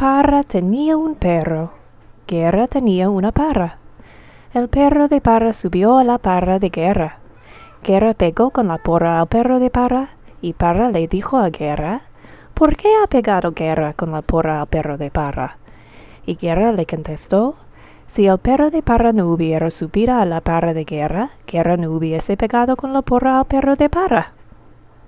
Parra tenía un perro. Guerra tenía una parra. El perro de Parra subió a la parra de Guerra. Guerra pegó con la porra al perro de Parra, y Parra le dijo a Guerra: «¿Por qué ha pegado Guerra con la porra al perro de Parra?» Y Guerra le contestó: «Si el perro de Parra no hubiera subido a la parra de Guerra, Guerra no hubiese pegado con la porra al perro de Parra».